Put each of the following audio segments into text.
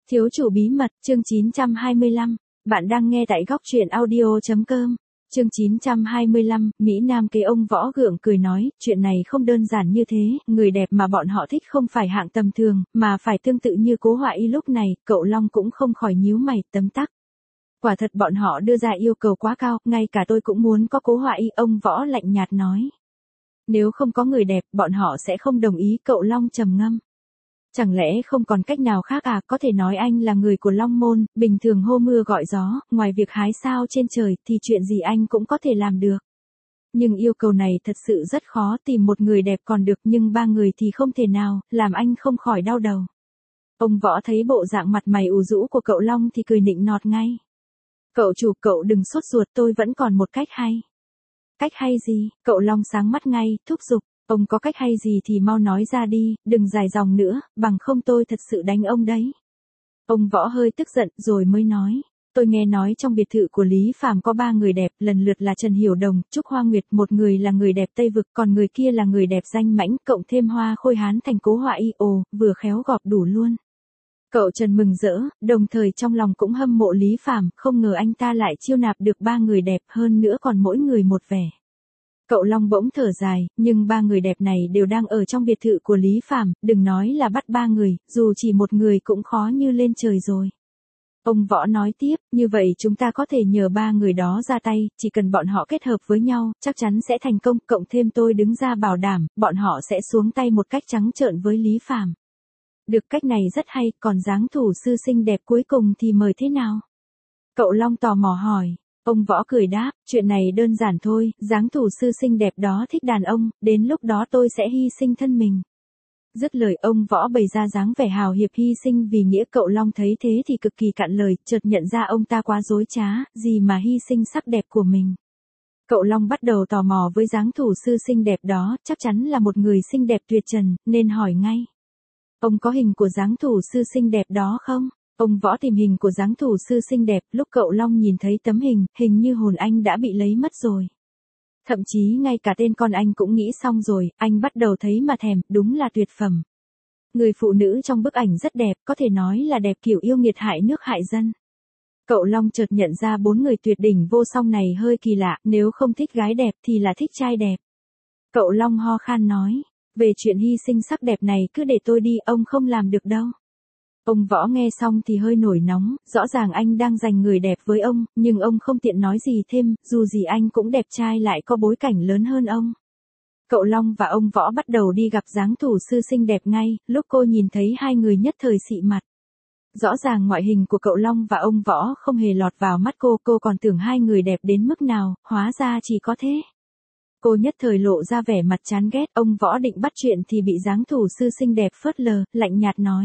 Thiếu chủ bí mật, chương 925. Bạn đang nghe tại góc truyện audio.com. Chương 925, Mỹ Nam kế ông Võ gượng cười nói, chuyện này không đơn giản như thế, người đẹp mà bọn họ thích không phải hạng tầm thường, mà phải tương tự như Cố Họa Y lúc này, cậu Long cũng không khỏi nhíu mày, tấm tắc. Quả thật bọn họ đưa ra yêu cầu quá cao, ngay cả tôi cũng muốn có Cố Họa Y, ông Võ lạnh nhạt nói. Nếu không có người đẹp, bọn họ sẽ không đồng ý, cậu Long trầm ngâm. Chẳng lẽ không còn cách nào khác à, có thể nói anh là người của Long Môn, bình thường hô mưa gọi gió, ngoài việc hái sao trên trời thì chuyện gì anh cũng có thể làm được. Nhưng yêu cầu này thật sự rất khó, tìm một người đẹp còn được nhưng ba người thì không thể nào, làm anh không khỏi đau đầu. Ông Võ thấy bộ dạng mặt mày ủ rũ của cậu Long thì cười nịnh nọt ngay. Cậu chủ, cậu đừng sốt ruột, tôi vẫn còn một cách hay. Cách hay gì? Cậu Long sáng mắt ngay, thúc giục. Ông có cách hay gì thì mau nói ra đi, đừng dài dòng nữa, bằng không tôi thật sự đánh ông đấy. Ông Võ hơi tức giận rồi mới nói. Tôi nghe nói trong biệt thự của Lý Phàm có 3 người đẹp, lần lượt là Trần Hiểu Đồng, Trúc Hoa Nguyệt, một người là người đẹp Tây Vực, còn người kia là người đẹp danh mãnh, cộng thêm Hoa Khôi Hán thành Cố Họa Y, ồ, vừa khéo gọp đủ luôn. Cậu Trần mừng rỡ, đồng thời trong lòng cũng hâm mộ Lý Phàm, không ngờ anh ta lại chiêu nạp được 3 người đẹp, hơn nữa còn mỗi người một vẻ. Cậu Long bỗng thở dài, nhưng 3 người đẹp này đều đang ở trong biệt thự của Lý Phàm, đừng nói là bắt 3 người, dù chỉ một người cũng khó như lên trời rồi. Ông Võ nói tiếp, như vậy chúng ta có thể nhờ 3 người đó ra tay, chỉ cần bọn họ kết hợp với nhau, chắc chắn sẽ thành công, cộng thêm tôi đứng ra bảo đảm, bọn họ sẽ xuống tay một cách trắng trợn với Lý Phàm. Được, cách này rất hay, còn dáng thủ sư xinh đẹp cuối cùng thì mời thế nào? Cậu Long tò mò hỏi. Ông Võ cười đáp, chuyện này đơn giản thôi, dáng thủ sư xinh đẹp đó thích đàn ông, đến lúc đó tôi sẽ hy sinh thân mình. Dứt lời ông Võ bày ra dáng vẻ hào hiệp hy sinh vì nghĩa, cậu Long thấy thế thì cực kỳ cạn lời, chợt nhận ra ông ta quá dối trá, gì mà hy sinh sắc đẹp của mình. Cậu Long bắt đầu tò mò với dáng thủ sư xinh đẹp đó, chắc chắn là một người xinh đẹp tuyệt trần, nên hỏi ngay. Ông có hình của dáng thủ sư xinh đẹp đó không? Ông Võ tìm hình của dáng thủ sư xinh đẹp, lúc cậu Long nhìn thấy tấm hình như hồn anh đã bị lấy mất rồi. Thậm chí ngay cả tên con anh cũng nghĩ xong rồi, anh bắt đầu thấy mà thèm, đúng là tuyệt phẩm. Người phụ nữ trong bức ảnh rất đẹp, có thể nói là đẹp kiểu yêu nghiệt hại nước hại dân. Cậu Long chợt nhận ra 4 người tuyệt đỉnh vô song này hơi kỳ lạ, nếu không thích gái đẹp thì là thích trai đẹp. Cậu Long ho khan nói, về chuyện hy sinh sắc đẹp này cứ để tôi đi, ông không làm được đâu. Ông Võ nghe xong thì hơi nổi nóng, rõ ràng anh đang giành người đẹp với ông, nhưng ông không tiện nói gì thêm, dù gì anh cũng đẹp trai lại có bối cảnh lớn hơn ông. Cậu Long và ông Võ bắt đầu đi gặp dáng thủ sư xinh đẹp ngay, lúc cô nhìn thấy hai người nhất thời xị mặt. Rõ ràng ngoại hình của cậu Long và ông Võ không hề lọt vào mắt cô còn tưởng hai người đẹp đến mức nào, hóa ra chỉ có thế. Cô nhất thời lộ ra vẻ mặt chán ghét, ông Võ định bắt chuyện thì bị dáng thủ sư xinh đẹp phớt lờ, lạnh nhạt nói.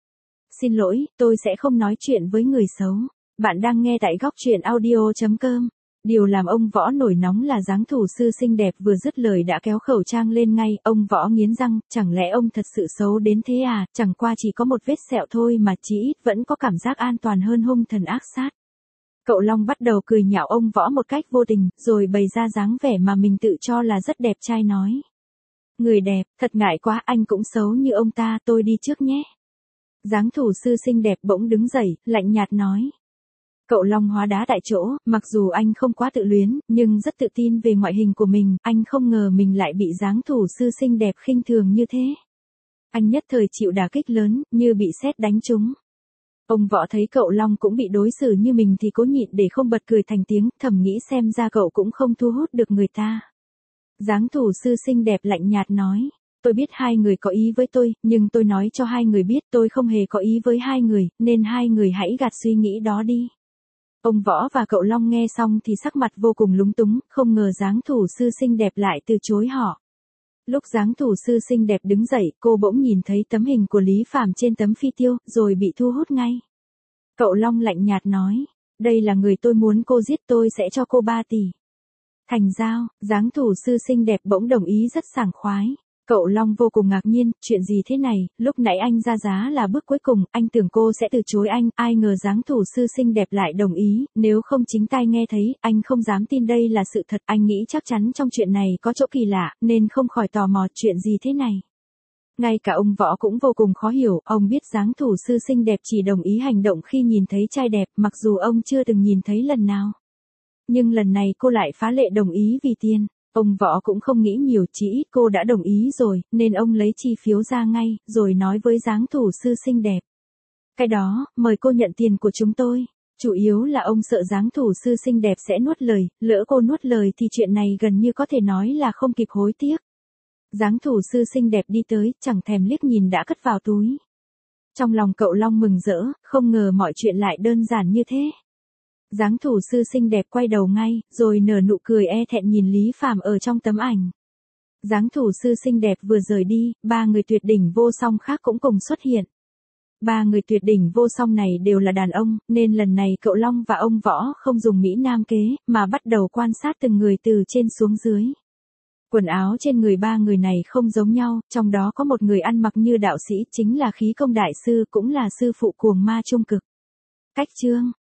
Xin lỗi, tôi sẽ không nói chuyện với người xấu. Bạn đang nghe tại góc truyện audio.com. Điều làm ông Võ nổi nóng là dáng thủ sư xinh đẹp vừa dứt lời đã kéo khẩu trang lên ngay, ông Võ nghiến răng, chẳng lẽ ông thật sự xấu đến thế à, chẳng qua chỉ có một vết sẹo thôi mà chỉ ít vẫn có cảm giác an toàn hơn hung thần ác sát. Cậu Long bắt đầu cười nhạo ông Võ một cách vô tình, rồi bày ra dáng vẻ mà mình tự cho là rất đẹp trai nói. Người đẹp, thật ngại quá, anh cũng xấu như ông ta, tôi đi trước nhé. Dáng thủ sư xinh đẹp bỗng đứng dậy, lạnh nhạt nói. Cậu Long hóa đá tại chỗ, mặc dù anh không quá tự luyến, nhưng rất tự tin về ngoại hình của mình, anh không ngờ mình lại bị dáng thủ sư xinh đẹp khinh thường như thế. Anh nhất thời chịu đả kích lớn, như bị sét đánh trúng. Ông Võ thấy cậu Long cũng bị đối xử như mình thì cố nhịn để không bật cười thành tiếng, thầm nghĩ xem ra cậu cũng không thu hút được người ta. Dáng thủ sư xinh đẹp lạnh nhạt nói. Tôi biết hai người có ý với tôi, nhưng tôi nói cho hai người biết tôi không hề có ý với hai người, nên hai người hãy gạt suy nghĩ đó đi. Ông Võ và cậu Long nghe xong thì sắc mặt vô cùng lúng túng, không ngờ dáng thủ sư xinh đẹp lại từ chối họ. Lúc dáng thủ sư xinh đẹp đứng dậy, cô bỗng nhìn thấy tấm hình của Lý Phàm trên tấm phi tiêu, rồi bị thu hút ngay. Cậu Long lạnh nhạt nói, đây là người tôi muốn cô giết, tôi sẽ cho cô 3 tỷ. Thành giao, dáng thủ sư xinh đẹp bỗng đồng ý rất sảng khoái. Cậu Long vô cùng ngạc nhiên, chuyện gì thế này, lúc nãy anh ra giá là bước cuối cùng, anh tưởng cô sẽ từ chối anh, ai ngờ dáng thủ sư xinh đẹp lại đồng ý, nếu không chính tai nghe thấy, anh không dám tin đây là sự thật, anh nghĩ chắc chắn trong chuyện này có chỗ kỳ lạ, nên không khỏi tò mò chuyện gì thế này. Ngay cả ông Võ cũng vô cùng khó hiểu, ông biết dáng thủ sư xinh đẹp chỉ đồng ý hành động khi nhìn thấy trai đẹp, mặc dù ông chưa từng nhìn thấy lần nào. Nhưng lần này cô lại phá lệ đồng ý vì tiền. Ông Võ cũng không nghĩ nhiều, chỉ ít cô đã đồng ý rồi, nên ông lấy chi phiếu ra ngay, rồi nói với dáng thủ sư xinh đẹp. Cái đó, mời cô nhận tiền của chúng tôi. Chủ yếu là ông sợ dáng thủ sư xinh đẹp sẽ nuốt lời, lỡ cô nuốt lời thì chuyện này gần như có thể nói là không kịp hối tiếc. Dáng thủ sư xinh đẹp đi tới, chẳng thèm liếc nhìn đã cất vào túi. Trong lòng cậu Long mừng rỡ, không ngờ mọi chuyện lại đơn giản như thế. Dáng thủ sư xinh đẹp quay đầu ngay, rồi nở nụ cười e thẹn nhìn Lý Phàm ở trong tấm ảnh. Dáng thủ sư xinh đẹp vừa rời đi, ba người tuyệt đỉnh vô song khác cũng cùng xuất hiện. Ba người tuyệt đỉnh vô song này đều là đàn ông, nên lần này cậu Long và ông Võ không dùng Mỹ Nam kế, mà bắt đầu quan sát từng người từ trên xuống dưới. Quần áo trên người ba người này không giống nhau, trong đó có một người ăn mặc như đạo sĩ, chính là khí công đại sư, cũng là sư phụ cuồng ma trung cực. Cách chương